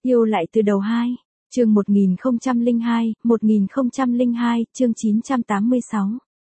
Yêu lại từ đầu 2, chương 1002, chương 986.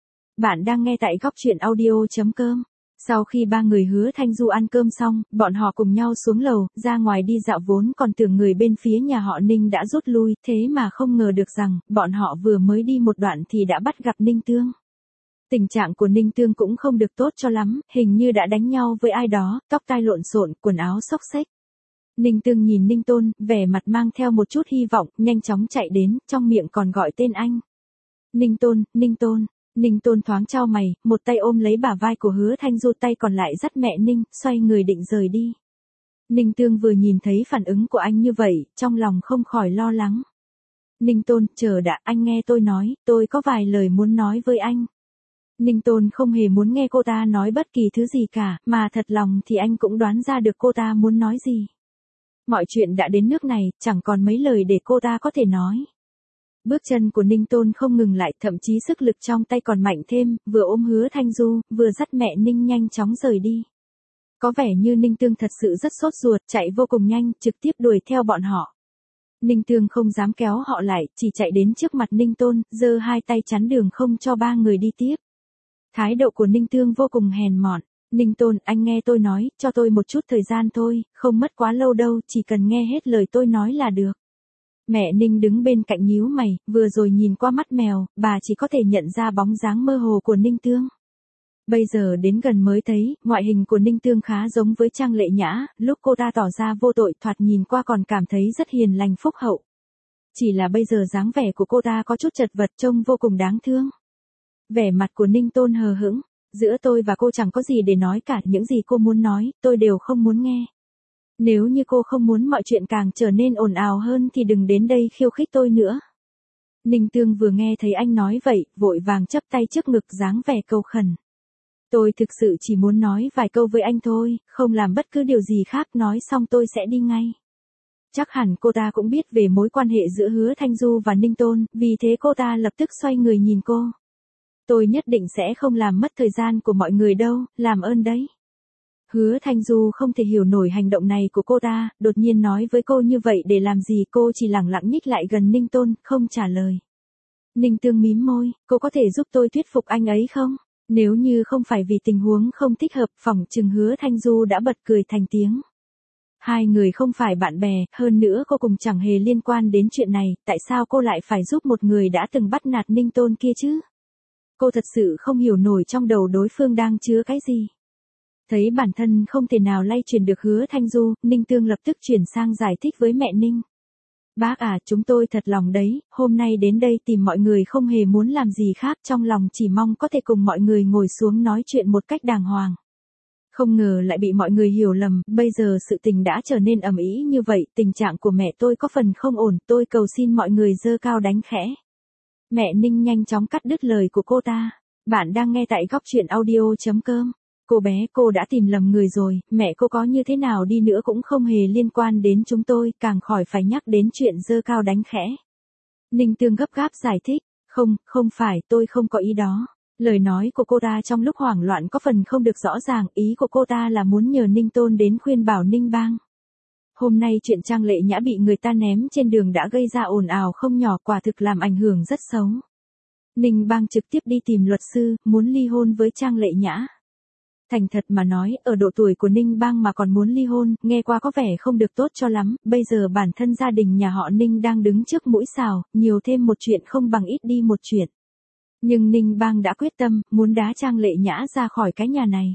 Bạn đang nghe tại góc truyện audio.com. Sau khi ba người Hứa Thanh Du ăn cơm xong, bọn họ cùng nhau xuống lầu, ra ngoài đi dạo vốn còn tưởng người bên phía nhà họ Ninh đã rút lui, thế mà không ngờ được rằng, bọn họ vừa mới đi một đoạn thì đã bắt gặp Ninh Tương. Tình trạng của Ninh Tương cũng không được tốt cho lắm, hình như đã đánh nhau với ai đó, tóc tai lộn xộn, quần áo xốc xếch. Ninh Tương nhìn Ninh Tôn, vẻ mặt mang theo một chút hy vọng, nhanh chóng chạy đến, trong miệng còn gọi tên anh. Ninh Tôn, Ninh Tôn. Ninh Tôn thoáng chau mày, một tay ôm lấy bả vai của Hứa Thanh Du, tay còn lại dắt mẹ Ninh, xoay người định rời đi. Ninh Tương vừa nhìn thấy phản ứng của anh như vậy, trong lòng không khỏi lo lắng. Ninh Tôn, chờ đã, anh nghe tôi nói, tôi có vài lời muốn nói với anh. Ninh Tôn không hề muốn nghe cô ta nói bất kỳ thứ gì cả, mà thật lòng thì anh cũng đoán ra được cô ta muốn nói gì. Mọi chuyện đã đến nước này, chẳng còn mấy lời để cô ta có thể nói. Bước chân của Ninh Tôn không ngừng lại, thậm chí sức lực trong tay còn mạnh thêm, vừa ôm Hứa Thanh Du, vừa dắt mẹ Ninh nhanh chóng rời đi. Có vẻ như Ninh Tương thật sự rất sốt ruột, chạy vô cùng nhanh, trực tiếp đuổi theo bọn họ. Ninh Tương không dám kéo họ lại, chỉ chạy đến trước mặt Ninh Tôn, giơ hai tay chắn đường không cho ba người đi tiếp. Thái độ của Ninh Tương vô cùng hèn mọn. Ninh Tôn, anh nghe tôi nói, cho tôi một chút thời gian thôi, không mất quá lâu đâu, chỉ cần nghe hết lời tôi nói là được. Mẹ Ninh đứng bên cạnh nhíu mày, vừa rồi nhìn qua mắt mèo, bà chỉ có thể nhận ra bóng dáng mơ hồ của Ninh Tương. Bây giờ đến gần mới thấy, ngoại hình của Ninh Tương khá giống với Trang Lệ Nhã, lúc cô ta tỏ ra vô tội thoạt nhìn qua còn cảm thấy rất hiền lành phúc hậu. Chỉ là bây giờ dáng vẻ của cô ta có chút chật vật, trông vô cùng đáng thương. Vẻ mặt của Ninh Tôn hờ hững, giữa tôi và cô chẳng có gì để nói cả, những gì cô muốn nói, tôi đều không muốn nghe. Nếu như cô không muốn mọi chuyện càng trở nên ồn ào hơn thì đừng đến đây khiêu khích tôi nữa. Ninh Tương vừa nghe thấy anh nói vậy, vội vàng chắp tay trước ngực dáng vẻ cầu khẩn. Tôi thực sự chỉ muốn nói vài câu với anh thôi, không làm bất cứ điều gì khác, nói xong tôi sẽ đi ngay. Chắc hẳn cô ta cũng biết về mối quan hệ giữa Hứa Thanh Du và Ninh Tôn, vì thế cô ta lập tức xoay người nhìn cô. Tôi nhất định sẽ không làm mất thời gian của mọi người đâu, làm ơn đấy. Hứa Thanh Du không thể hiểu nổi hành động này của cô ta, đột nhiên nói với cô như vậy để làm gì, cô chỉ lẳng lặng nhích lại gần Ninh Tôn, không trả lời. Ninh Tương mím môi, cô có thể giúp tôi thuyết phục anh ấy không? Nếu như không phải vì tình huống không thích hợp, phỏng chừng Hứa Thanh Du đã bật cười thành tiếng. Hai người không phải bạn bè, hơn nữa cô cùng chẳng hề liên quan đến chuyện này, tại sao cô lại phải giúp một người đã từng bắt nạt Ninh Tôn kia chứ? Cô thật sự không hiểu nổi trong đầu đối phương đang chứa cái gì. Thấy bản thân không thể nào lay chuyển được Hứa Thanh Du, Ninh Tương lập tức chuyển sang giải thích với mẹ Ninh. Bác à, chúng tôi thật lòng đấy, hôm nay đến đây tìm mọi người không hề muốn làm gì khác, trong lòng chỉ mong có thể cùng mọi người ngồi xuống nói chuyện một cách đàng hoàng. Không ngờ lại bị mọi người hiểu lầm, bây giờ sự tình đã trở nên ầm ĩ như vậy, tình trạng của mẹ tôi có phần không ổn, tôi cầu xin mọi người giơ cao đánh khẽ. Mẹ Ninh nhanh chóng cắt đứt lời của cô ta. Bạn đang nghe tại góc truyện audio.com. Cô bé, cô đã tìm lầm người rồi, mẹ cô có như thế nào đi nữa cũng không hề liên quan đến chúng tôi, càng khỏi phải nhắc đến chuyện giơ cao đánh khẽ. Ninh Tương gấp gáp giải thích, không phải, tôi không có ý đó. Lời nói của cô ta trong lúc hoảng loạn có phần không được rõ ràng, ý của cô ta là muốn nhờ Ninh Tôn đến khuyên bảo Ninh Bang. Hôm nay chuyện Trang Lệ Nhã bị người ta ném trên đường đã gây ra ồn ào không nhỏ, quả thực làm ảnh hưởng rất xấu. Ninh Bang trực tiếp đi tìm luật sư, muốn ly hôn với Trang Lệ Nhã. Thành thật mà nói, ở độ tuổi của Ninh Bang mà còn muốn ly hôn, nghe qua có vẻ không được tốt cho lắm, bây giờ bản thân gia đình nhà họ Ninh đang đứng trước mũi xào, nhiều thêm một chuyện không bằng ít đi một chuyện. Nhưng Ninh Bang đã quyết tâm, muốn đá Trang Lệ Nhã ra khỏi cái nhà này.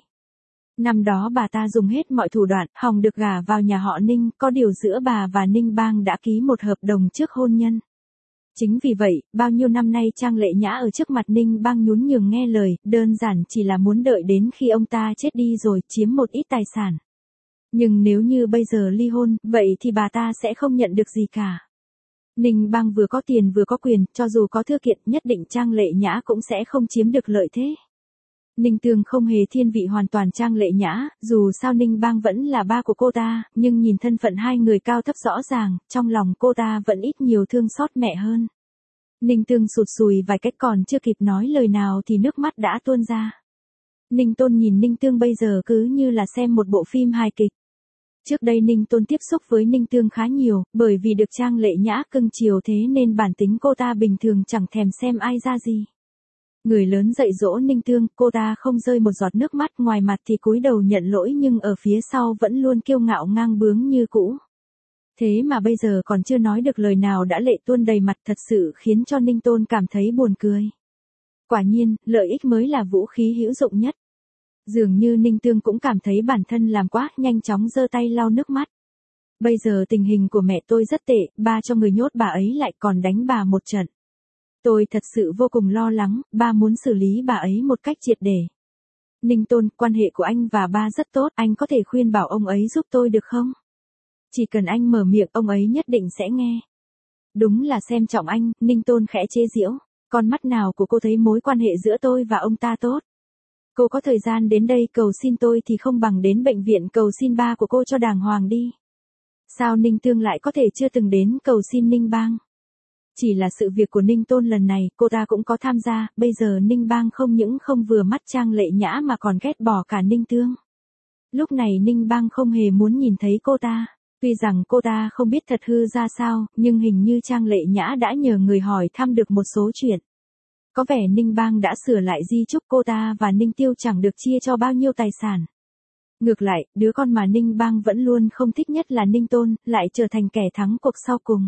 Năm đó bà ta dùng hết mọi thủ đoạn, hòng được gả vào nhà họ Ninh, có điều giữa bà và Ninh Bang đã ký một hợp đồng trước hôn nhân. Chính vì vậy, bao nhiêu năm nay Trang Lệ Nhã ở trước mặt Ninh Bang nhún nhường nghe lời, đơn giản chỉ là muốn đợi đến khi ông ta chết đi rồi chiếm một ít tài sản. Nhưng nếu như bây giờ ly hôn, vậy thì bà ta sẽ không nhận được gì cả. Ninh Bang vừa có tiền vừa có quyền, cho dù có thư kiện nhất định Trang Lệ Nhã cũng sẽ không chiếm được lợi thế. Ninh Tương không hề thiên vị hoàn toàn Trang Lệ Nhã, dù sao Ninh Bang vẫn là ba của cô ta, nhưng nhìn thân phận hai người cao thấp rõ ràng, trong lòng cô ta vẫn ít nhiều thương xót mẹ hơn. Ninh Tương sụt sùi vài cách còn chưa kịp nói lời nào thì nước mắt đã tuôn ra. Ninh Tôn nhìn Ninh Tương bây giờ cứ như là xem một bộ phim hài kịch. Trước đây Ninh Tôn tiếp xúc với Ninh Tương khá nhiều, bởi vì được Trang Lệ Nhã cưng chiều thế nên bản tính cô ta bình thường chẳng thèm xem ai ra gì. Người lớn dạy dỗ Ninh Tương, cô ta không rơi một giọt nước mắt, ngoài mặt thì cúi đầu nhận lỗi nhưng ở phía sau vẫn luôn kiêu ngạo ngang bướng như cũ. Thế mà bây giờ còn chưa nói được lời nào đã lệ tuôn đầy mặt, thật sự khiến cho Ninh Tôn cảm thấy buồn cười. Quả nhiên, lợi ích mới là vũ khí hữu dụng nhất. Dường như Ninh Tương cũng cảm thấy bản thân làm quá, nhanh chóng giơ tay lau nước mắt. Bây giờ tình hình của mẹ tôi rất tệ, ba cho người nhốt bà ấy lại còn đánh bà một trận. Tôi thật sự vô cùng lo lắng, ba muốn xử lý bà ấy một cách triệt để. Ninh Tôn, quan hệ của anh và ba rất tốt, anh có thể khuyên bảo ông ấy giúp tôi được không? Chỉ cần anh mở miệng, ông ấy nhất định sẽ nghe. Đúng là xem trọng anh, Ninh Tôn khẽ chế giễu. Con mắt nào của cô thấy mối quan hệ giữa tôi và ông ta tốt? Cô có thời gian đến đây cầu xin tôi thì không bằng đến bệnh viện cầu xin ba của cô cho đàng hoàng đi. Sao Ninh Tương lại có thể chưa từng đến cầu xin Ninh Bang? Chỉ là sự việc của Ninh Tôn lần này, cô ta cũng có tham gia, bây giờ Ninh Bang không những không vừa mắt Trang Lệ Nhã mà còn ghét bỏ cả Ninh Tương. Lúc này Ninh Bang không hề muốn nhìn thấy cô ta. Tuy rằng cô ta không biết thật hư ra sao, nhưng hình như Trang Lệ Nhã đã nhờ người hỏi thăm được một số chuyện. Có vẻ Ninh Bang đã sửa lại di chúc cô ta và Ninh Tiêu chẳng được chia cho bao nhiêu tài sản. Ngược lại, đứa con mà Ninh Bang vẫn luôn không thích nhất là Ninh Tôn, lại trở thành kẻ thắng cuộc sau cùng.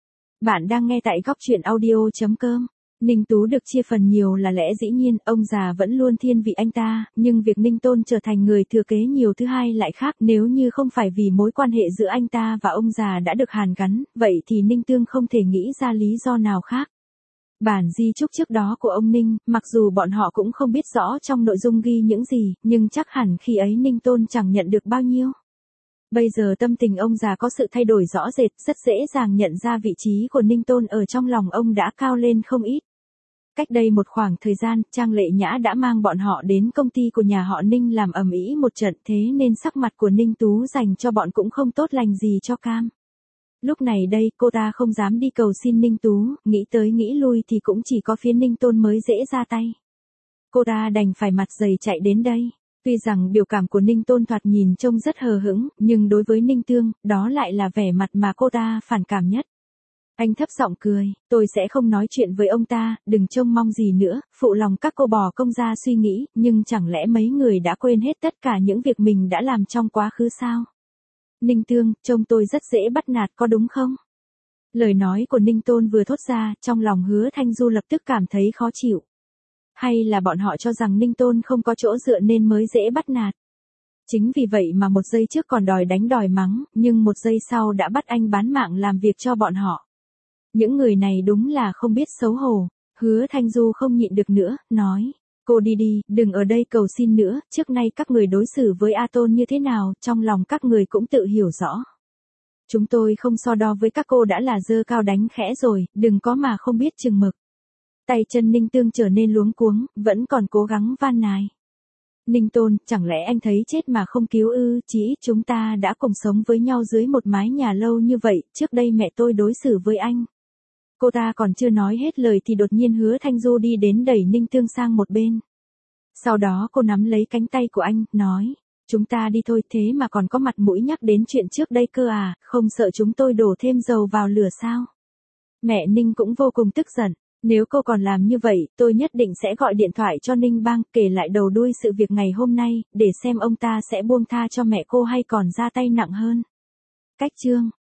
Bạn đang nghe tại góc truyện audio.com. Ninh Tú được chia phần nhiều là lẽ dĩ nhiên, ông già vẫn luôn thiên vị anh ta, nhưng việc Ninh Tôn trở thành người thừa kế nhiều thứ hai lại khác. Nếu như không phải vì mối quan hệ giữa anh ta và ông già đã được hàn gắn, vậy thì Ninh Tương không thể nghĩ ra lý do nào khác. Bản di chúc trước đó của ông Ninh, mặc dù bọn họ cũng không biết rõ trong nội dung ghi những gì, nhưng chắc hẳn khi ấy Ninh Tôn chẳng nhận được bao nhiêu. Bây giờ tâm tình ông già có sự thay đổi rõ rệt, rất dễ dàng nhận ra vị trí của Ninh Tôn ở trong lòng ông đã cao lên không ít. Cách đây một khoảng thời gian, Trang Lệ Nhã đã mang bọn họ đến công ty của nhà họ Ninh làm ầm ĩ một trận, thế nên sắc mặt của Ninh Tú dành cho bọn cũng không tốt lành gì cho cam. Lúc này đây, cô ta không dám đi cầu xin Ninh Tú, nghĩ tới nghĩ lui thì cũng chỉ có phía Ninh Tôn mới dễ ra tay. Cô ta đành phải mặt dày chạy đến đây. Tuy rằng biểu cảm của Ninh Tôn thoạt nhìn trông rất hờ hững, nhưng đối với Ninh Tương, đó lại là vẻ mặt mà cô ta phản cảm nhất. Anh thấp giọng cười, tôi sẽ không nói chuyện với ông ta, đừng trông mong gì nữa, phụ lòng các cô bò công ra suy nghĩ, nhưng chẳng lẽ mấy người đã quên hết tất cả những việc mình đã làm trong quá khứ sao? Ninh Tương, trông tôi rất dễ bắt nạt có đúng không? Lời nói của Ninh Tôn vừa thốt ra, trong lòng Hứa Thanh Du lập tức cảm thấy khó chịu. Hay là bọn họ cho rằng Ninh Tôn không có chỗ dựa nên mới dễ bắt nạt? Chính vì vậy mà một giây trước còn đòi đánh đòi mắng, nhưng một giây sau đã bắt anh bán mạng làm việc cho bọn họ. Những người này đúng là không biết xấu hổ. Hứa Thanh Du không nhịn được nữa, nói. Cô đi đi, đừng ở đây cầu xin nữa, trước nay các người đối xử với A Tôn như thế nào, trong lòng các người cũng tự hiểu rõ. Chúng tôi không so đo với các cô đã là dơ cao đánh khẽ rồi, đừng có mà không biết chừng mực. Tay chân Ninh Tương trở nên luống cuống, vẫn còn cố gắng van nài. Ninh Tôn, chẳng lẽ anh thấy chết mà không cứu ư? Chí ít chúng ta đã cùng sống với nhau dưới một mái nhà lâu như vậy, trước đây mẹ tôi đối xử với anh. Cô ta còn chưa nói hết lời thì đột nhiên Hứa Thanh Du đi đến đẩy Ninh Tương sang một bên. Sau đó cô nắm lấy cánh tay của anh, nói. Chúng ta đi thôi, thế mà còn có mặt mũi nhắc đến chuyện trước đây cơ à, không sợ chúng tôi đổ thêm dầu vào lửa sao? Mẹ Ninh cũng vô cùng tức giận. Nếu cô còn làm như vậy, tôi nhất định sẽ gọi điện thoại cho Ninh Bang, kể lại đầu đuôi sự việc ngày hôm nay, để xem ông ta sẽ buông tha cho mẹ cô hay còn ra tay nặng hơn. Cách chương